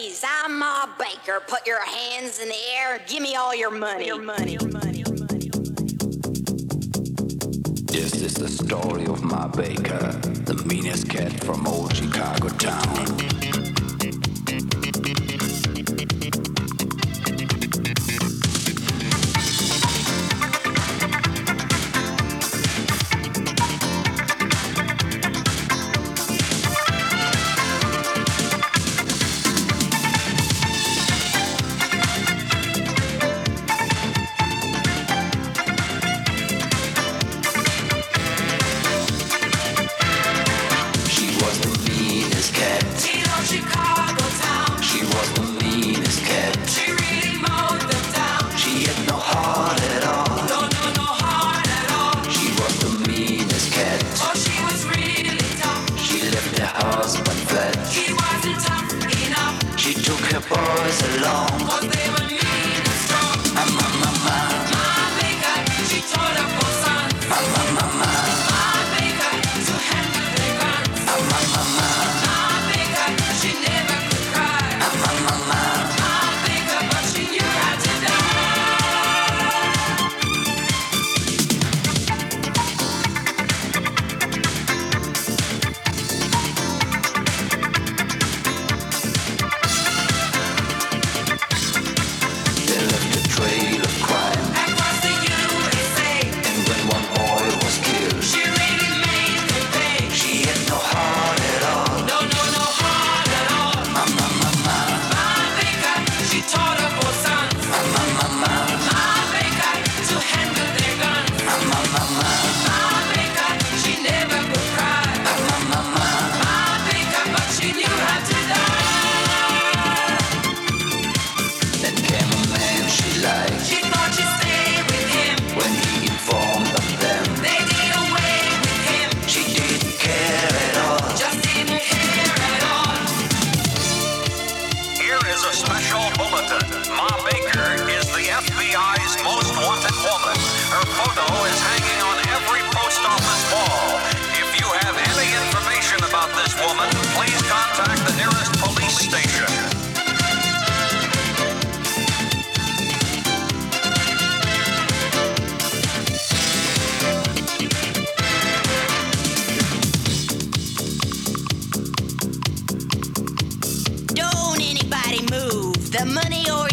ladies, I'm Ma Baker. Put your hands in the air and give me all your money. This is the story of Ma Baker, the meanest cat from old Chicago town. Boys along, 'cause they were mean and strong. Ma Baker, she taught her four sons. Ma Baker, to handle their guns. Ma Baker, she never could cry. Ma Baker, but she knew how to The money or